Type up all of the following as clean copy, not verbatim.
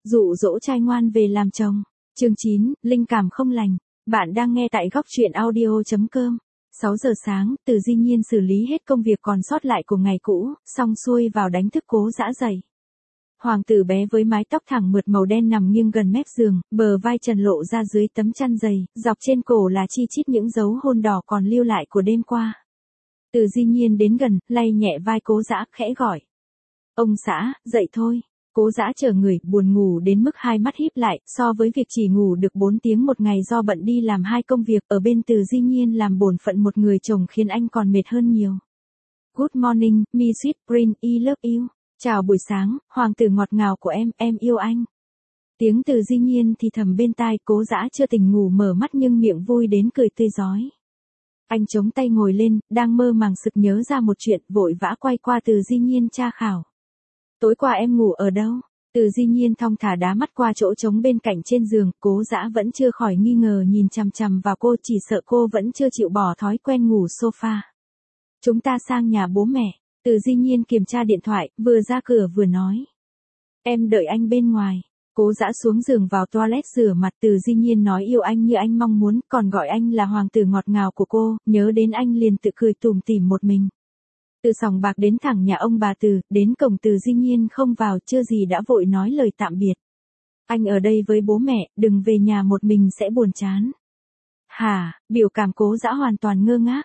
Dụ dỗ trai ngoan về làm chồng. Chương 9, linh cảm không lành. Bạn đang nghe tại góc truyện audio.com. 6 giờ sáng, Từ Di Nhiên xử lý hết công việc còn sót lại của ngày cũ, xong xuôi vào đánh thức Cố Dã dậy. Hoàng tử bé với mái tóc thẳng mượt màu đen nằm nghiêng gần mép giường, bờ vai trần lộ ra dưới tấm chăn dày, dọc trên cổ là chi chít những dấu hôn đỏ còn lưu lại của đêm qua. Từ Di Nhiên đến gần, lay nhẹ vai Cố Dã, khẽ gọi. Ông xã, dậy thôi. Cố Dã chờ người, buồn ngủ đến mức hai mắt híp lại, so với việc chỉ ngủ được 4 tiếng một ngày do bận đi làm 2 công việc, ở bên Từ Di Nhiên làm bổn phận một người chồng khiến anh còn mệt hơn nhiều. Good morning, my sweet prince, I love you. Chào buổi sáng, hoàng tử ngọt ngào của em yêu anh. Tiếng Từ Di Nhiên thì thầm bên tai. Cố Dã chưa tỉnh ngủ mở mắt nhưng miệng vui đến cười tươi rói. Anh chống tay ngồi lên, đang mơ màng sực nhớ ra một chuyện, vội vã quay qua Từ Di Nhiên tra khảo. Tối qua em ngủ ở đâu? Từ Di Nhiên thong thả đá mắt qua chỗ trống bên cạnh trên giường, Cố Dã vẫn chưa khỏi nghi ngờ nhìn chằm chằm vào cô, chỉ sợ cô vẫn chưa chịu bỏ thói quen ngủ sofa. Chúng ta sang nhà bố mẹ. Từ Di Nhiên kiểm tra điện thoại, vừa ra cửa vừa nói. Em đợi anh bên ngoài. Cố Dã xuống giường vào toilet rửa mặt. Từ Di Nhiên nói yêu anh như anh mong muốn, còn gọi anh là hoàng tử ngọt ngào của cô, nhớ đến anh liền tự cười tủm tỉm một mình. Từ sòng bạc đến thẳng nhà ông bà Từ, đến cổng Từ Di Nhiên không vào, chưa gì đã vội nói lời tạm biệt. Anh ở đây với bố mẹ, đừng về nhà một mình sẽ buồn chán. Hả, biểu cảm Cố Dã hoàn toàn ngơ ngác.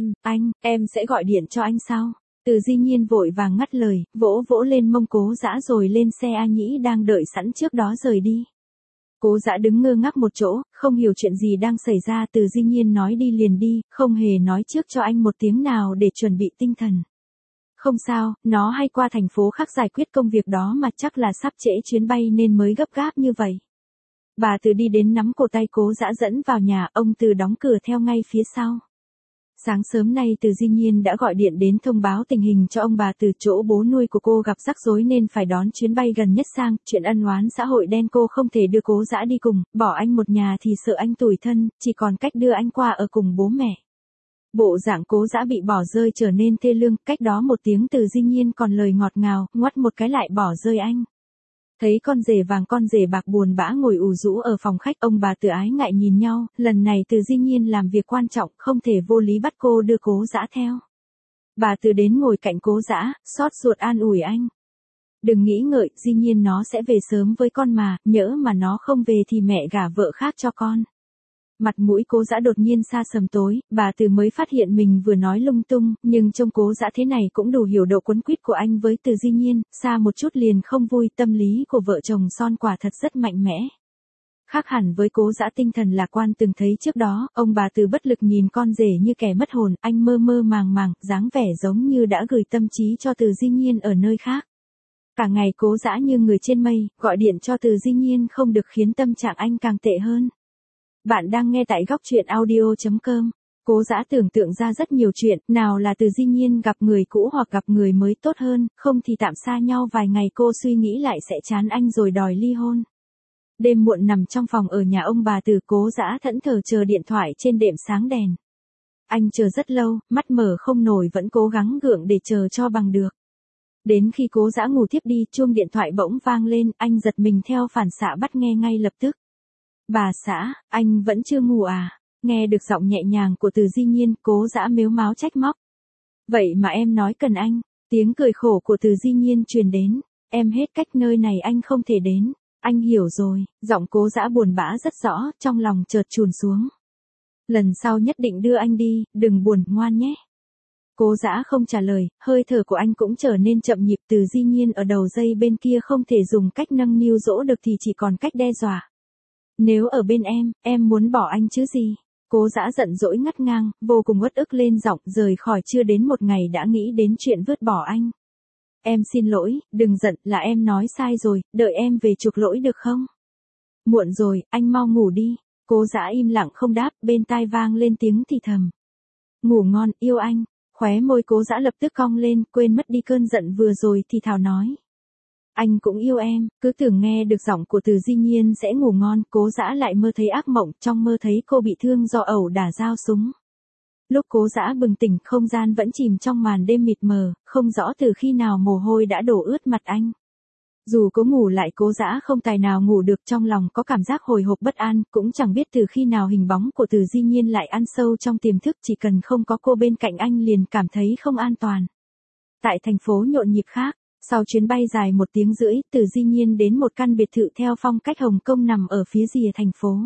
Em sẽ gọi điện cho anh sau. Từ Di Nhiên vội vàng ngắt lời, vỗ vỗ lên mông Cố Dã rồi lên xe A Nhĩ đang đợi sẵn trước đó rời đi. Cố Dã đứng ngơ ngác một chỗ, không hiểu chuyện gì đang xảy ra. Từ Di Nhiên nói đi liền đi, không hề nói trước cho anh một tiếng nào để chuẩn bị tinh thần. Không sao, nó hay qua thành phố khác giải quyết công việc đó mà, chắc là sắp trễ chuyến bay nên mới gấp gáp như vậy. Bà Từ đi đến nắm cổ tay Cố Dã dẫn vào nhà, ông Từ đóng cửa theo ngay phía sau. Sáng sớm nay Từ Di Nhiên đã gọi điện đến thông báo tình hình cho ông bà Từ. Chỗ bố nuôi của cô gặp rắc rối nên phải đón chuyến bay gần nhất sang, chuyện ân oán xã hội đen cô không thể đưa Cố Dã đi cùng, bỏ anh một nhà thì sợ anh tủi thân, chỉ còn cách đưa anh qua ở cùng bố mẹ. Bộ dạng Cố Dã bị bỏ rơi trở nên thê lương, cách đó một tiếng Từ Di Nhiên còn lời ngọt ngào, ngoắt một cái lại bỏ rơi anh. Thấy con rể vàng con rể bạc buồn bã ngồi ủ rũ ở phòng khách, ông bà Từ ái ngại nhìn nhau, lần này Từ Di Nhiên làm việc quan trọng, không thể vô lý bắt cô đưa Cố Dã theo. Bà Từ đến ngồi cạnh Cố Dã, xót ruột an ủi anh. Đừng nghĩ ngợi, Di Nhiên nó sẽ về sớm với con mà, nhỡ mà nó không về thì mẹ gả vợ khác cho con. Mặt mũi Cố Dã đột nhiên sa sầm tối, bà Từ mới phát hiện mình vừa nói lung tung, nhưng trông Cố Dã thế này cũng đủ hiểu độ quấn quýt của anh với Từ Di Nhiên, xa một chút liền không vui. Tâm lý của vợ chồng son quả thật rất mạnh mẽ. Khác hẳn với Cố Dã tinh thần lạc quan từng thấy trước đó, ông bà Từ bất lực nhìn con rể như kẻ mất hồn, anh mơ mơ màng màng, dáng vẻ giống như đã gửi tâm trí cho Từ Di Nhiên ở nơi khác. Cả ngày Cố Dã như người trên mây, gọi điện cho Từ Di Nhiên không được khiến tâm trạng anh càng tệ hơn. Bạn đang nghe tại góc truyện audio.com. Cố Dã tưởng tượng ra rất nhiều chuyện, nào là Từ Di Nhiên gặp người cũ hoặc gặp người mới tốt hơn, không thì tạm xa nhau vài ngày cô suy nghĩ lại sẽ chán anh rồi đòi ly hôn. Đêm muộn nằm trong phòng ở nhà ông bà Từ, Cố Dã thẫn thờ chờ điện thoại trên đệm sáng đèn. Anh chờ rất lâu, mắt mở không nổi vẫn cố gắng gượng để chờ cho bằng được. Đến khi Cố Dã ngủ thiếp đi, chuông điện thoại bỗng vang lên, anh giật mình theo phản xạ bắt nghe ngay lập tức. Bà xã, anh vẫn chưa ngủ à? Nghe được giọng nhẹ nhàng của Từ Di Nhiên, Cố Dã mếu máo trách móc. Vậy mà em nói cần anh. Tiếng cười khổ của Từ Di Nhiên truyền đến. Em hết cách nơi này anh không thể đến. Anh hiểu rồi. Giọng Cố Dã buồn bã rất rõ, trong lòng chợt chùn xuống. Lần sau nhất định đưa anh đi, đừng buồn, ngoan nhé. Cố Dã không trả lời, hơi thở của anh cũng trở nên chậm nhịp. Từ Di Nhiên ở đầu dây bên kia không thể dùng cách nâng niu dỗ được thì chỉ còn cách đe dọa. Nếu ở bên em muốn bỏ anh chứ gì? Cố Dã giận dỗi ngắt ngang, vô cùng uất ức lên giọng, rời khỏi chưa đến một ngày đã nghĩ đến chuyện vứt bỏ anh. Em xin lỗi, đừng giận, là em nói sai rồi, đợi em về chuộc lỗi được không? Muộn rồi, anh mau ngủ đi. Cố Dã im lặng không đáp, bên tai vang lên tiếng thì thầm. Ngủ ngon, yêu anh. Khóe môi Cố Dã lập tức cong lên, quên mất đi cơn giận vừa rồi thì thào nói. Anh cũng yêu em, cứ tưởng nghe được giọng của Từ Di Nhiên sẽ ngủ ngon, Cố Dã lại mơ thấy ác mộng, trong mơ thấy cô bị thương do ẩu đả dao súng. Lúc Cố Dã bừng tỉnh, không gian vẫn chìm trong màn đêm mịt mờ, không rõ từ khi nào mồ hôi đã đổ ướt mặt anh. Dù cố ngủ lại cố dã không tài nào ngủ được, trong lòng có cảm giác hồi hộp bất an, cũng chẳng biết từ khi nào hình bóng của Từ Di Nhiên lại ăn sâu trong tiềm thức, chỉ cần không có cô bên cạnh anh liền cảm thấy không an toàn. Tại thành phố nhộn nhịp khác, sau chuyến bay dài 1 tiếng rưỡi, Từ Di Nhiên đến một căn biệt thự theo phong cách Hồng Kông nằm ở phía rìa thành phố.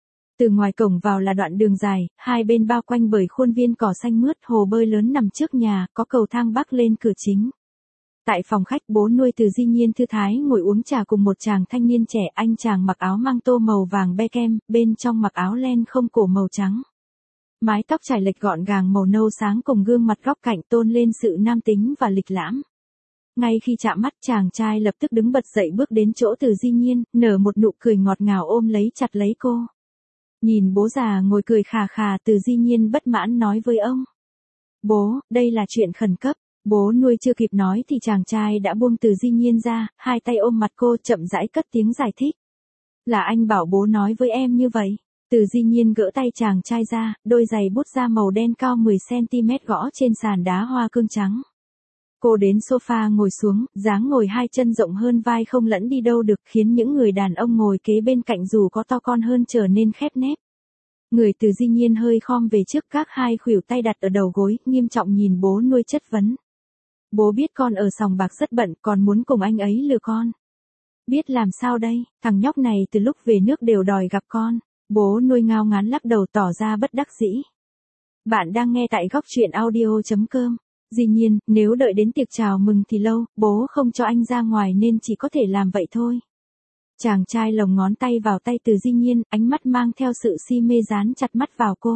Từ ngoài cổng vào là đoạn đường dài, hai bên bao quanh bởi khuôn viên cỏ xanh mướt, hồ bơi lớn nằm trước nhà, có cầu thang bắc lên cửa chính. Tại phòng khách, bố nuôi Từ Di Nhiên thư thái ngồi uống trà cùng một chàng thanh niên trẻ, anh chàng mặc áo mang tô màu vàng be kem, bên trong mặc áo len không cổ màu trắng. Mái tóc chải lệch gọn gàng màu nâu sáng cùng gương mặt góc cạnh tôn lên sự nam tính và lịch lãm. Ngay khi chạm mắt, chàng trai lập tức đứng bật dậy bước đến chỗ Từ Di Nhiên, nở một nụ cười ngọt ngào ôm lấy chặt lấy cô. Nhìn bố già ngồi cười khà khà, Từ Di Nhiên bất mãn nói với ông. Bố, đây là chuyện khẩn cấp. Bố nuôi chưa kịp nói thì chàng trai đã buông Từ Di Nhiên ra, hai tay ôm mặt cô chậm rãi cất tiếng giải thích. Là anh bảo bố nói với em như vậy. Từ Di Nhiên gỡ tay chàng trai ra, đôi giày bút da màu đen cao 10cm gõ trên sàn đá hoa cương trắng. Cô đến sofa ngồi xuống, dáng ngồi hai chân rộng hơn vai không lẫn đi đâu được, khiến những người đàn ông ngồi kế bên cạnh dù có to con hơn trở nên khép nép. Người Từ Di Nhiên hơi khom về trước, các hai khuỷu tay đặt ở đầu gối, nghiêm trọng nhìn bố nuôi chất vấn. Bố biết con ở sòng bạc rất bận, còn muốn cùng anh ấy lừa con. Biết làm sao đây, thằng nhóc này từ lúc về nước đều đòi gặp con. Bố nuôi ngao ngán lắc đầu tỏ ra bất đắc dĩ. Bạn đang nghe tại góc truyện audio.com. Dĩ nhiên, nếu đợi đến tiệc chào mừng thì lâu, bố không cho anh ra ngoài nên chỉ có thể làm vậy thôi. Chàng trai lồng ngón tay vào tay Từ Di Nhiên, ánh mắt mang theo sự si mê dán chặt mắt vào cô.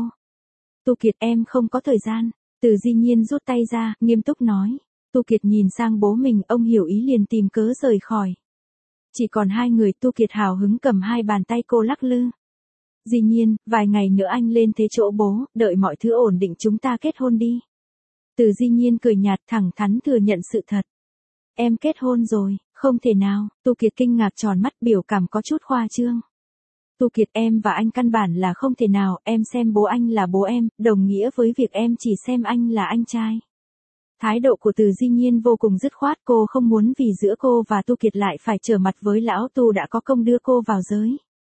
Tu Kiệt, em không có thời gian. Từ Di Nhiên rút tay ra, nghiêm túc nói. Tu Kiệt nhìn sang bố mình, ông hiểu ý liền tìm cớ rời khỏi. Chỉ còn hai người, Tu Kiệt hào hứng cầm hai bàn tay cô lắc lư. Di Nhiên, vài ngày nữa anh lên thế chỗ bố, đợi mọi thứ ổn định chúng ta kết hôn đi. Từ Di Nhiên cười nhạt thẳng thắn thừa nhận sự thật. Em kết hôn rồi, không thể nào. Tu Kiệt kinh ngạc tròn mắt, biểu cảm có chút khoa trương. Tu Kiệt, em và anh căn bản là không thể nào, em xem bố anh là bố em, đồng nghĩa với việc em chỉ xem anh là anh trai. Thái độ của Từ Di Nhiên vô cùng dứt khoát, cô không muốn vì giữa cô và Tu Kiệt lại phải trở mặt với lão Tu đã có công đưa cô vào giới.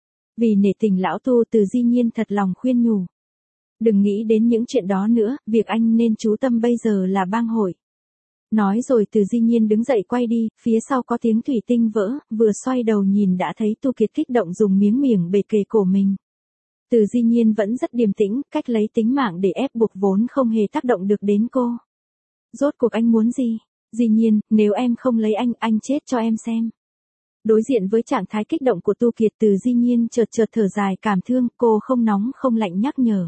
Vì nể tình lão Tu, Từ Di Nhiên thật lòng khuyên nhủ. Đừng nghĩ đến những chuyện đó nữa, việc anh nên chú tâm bây giờ là bang hội. Nói rồi Từ Di Nhiên đứng dậy quay đi, phía sau có tiếng thủy tinh vỡ, vừa xoay đầu nhìn đã thấy Tu Kiệt kích động dùng miếng miệng bề kề cổ mình. Từ Di Nhiên vẫn rất điềm tĩnh, cách lấy tính mạng để ép buộc vốn không hề tác động được đến cô. Rốt cuộc anh muốn gì? Di Nhiên, nếu em không lấy anh chết cho em xem. Đối diện với trạng thái kích động của Tu Kiệt, Từ Di Nhiên chợt thở dài cảm thương, cô không nóng không lạnh nhắc nhở.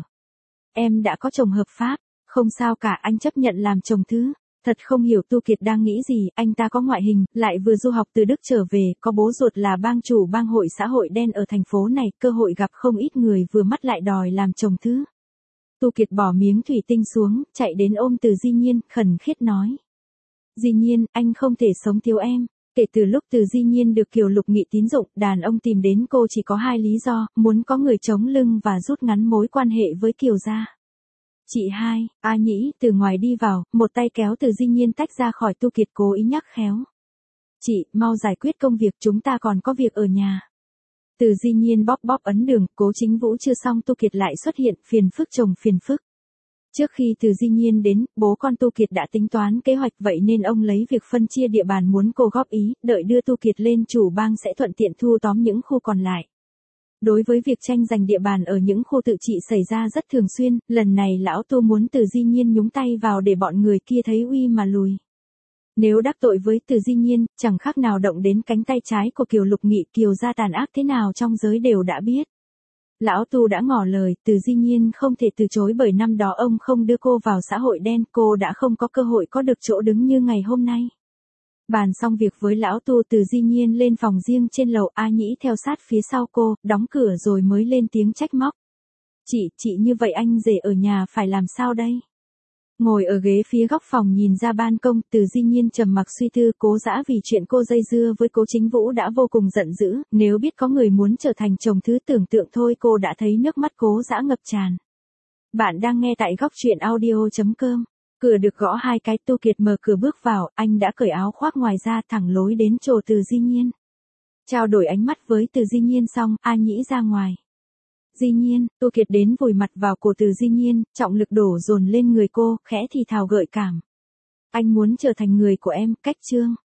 Em đã có chồng hợp pháp, không sao cả, anh chấp nhận làm chồng thứ. Thật không hiểu Tu Kiệt đang nghĩ gì, anh ta có ngoại hình, lại vừa du học từ Đức trở về, có bố ruột là bang chủ bang hội xã hội đen ở thành phố này, cơ hội gặp không ít người vừa mắt lại đòi làm chồng thứ. Tu Kiệt bỏ miếng thủy tinh xuống, chạy đến ôm Từ Di Nhiên, khẩn khiết nói. Di Nhiên, anh không thể sống thiếu em. Kể từ lúc Từ Di Nhiên được Kiều Lục Nghị tín dụng, đàn ông tìm đến cô chỉ có hai lý do, muốn có người chống lưng và rút ngắn mối quan hệ với Kiều gia. Chị hai, A Nhĩ từ ngoài đi vào, một tay kéo Từ Di Nhiên tách ra khỏi Tu Kiệt, cố ý nhắc khéo. Chị, mau giải quyết công việc, chúng ta còn có việc ở nhà. Từ Di Nhiên bóp ấn đường, Cố Chính Vũ chưa xong Tu Kiệt lại xuất hiện, phiền phức chồng phiền phức. Trước khi Từ Di Nhiên đến, bố con Tu Kiệt đã tính toán kế hoạch, vậy nên ông lấy việc phân chia địa bàn muốn cô góp ý, đợi đưa Tu Kiệt lên chủ bang sẽ thuận tiện thu tóm những khu còn lại. Đối với việc tranh giành địa bàn ở những khu tự trị xảy ra rất thường xuyên, lần này lão Tu muốn Từ Di Nhiên nhúng tay vào để bọn người kia thấy uy mà lùi. Nếu đắc tội với Từ Di Nhiên, chẳng khác nào động đến cánh tay trái của Kiều Lục Nghị, Kiều gia tàn ác thế nào trong giới đều đã biết. Lão Tu đã ngỏ lời, Từ Di Nhiên không thể từ chối bởi năm đó ông không đưa cô vào xã hội đen, cô đã không có cơ hội có được chỗ đứng như ngày hôm nay. Bàn xong việc với lão Tu, Từ Di Nhiên lên phòng riêng trên lầu, A Nhĩ theo sát phía sau cô, đóng cửa rồi mới lên tiếng trách móc. Chị như vậy anh rể ở nhà phải làm sao đây? Ngồi ở ghế phía góc phòng nhìn ra ban công, Từ Di Nhiên trầm mặc suy tư, Cố Dã vì chuyện cô dây dưa với Cố Chính Vũ đã vô cùng giận dữ, nếu biết có người muốn trở thành chồng thứ, tưởng tượng thôi cô đã thấy nước mắt Cố Dã ngập tràn. Bạn đang nghe tại góc truyện audio.com. Cửa được gõ 2 cái, Tô Kiệt mở cửa bước vào, anh đã cởi áo khoác ngoài ra thẳng lối đến chỗ Từ Di Nhiên. Trao đổi ánh mắt với Từ Di Nhiên xong, A Nhĩ ra ngoài. Di Nhiên, Tô Kiệt đến vùi mặt vào cổ Từ Di Nhiên, trọng lực đổ dồn lên người cô, khẽ thì thào gợi cảm. Anh muốn trở thành người của em, cách Trương.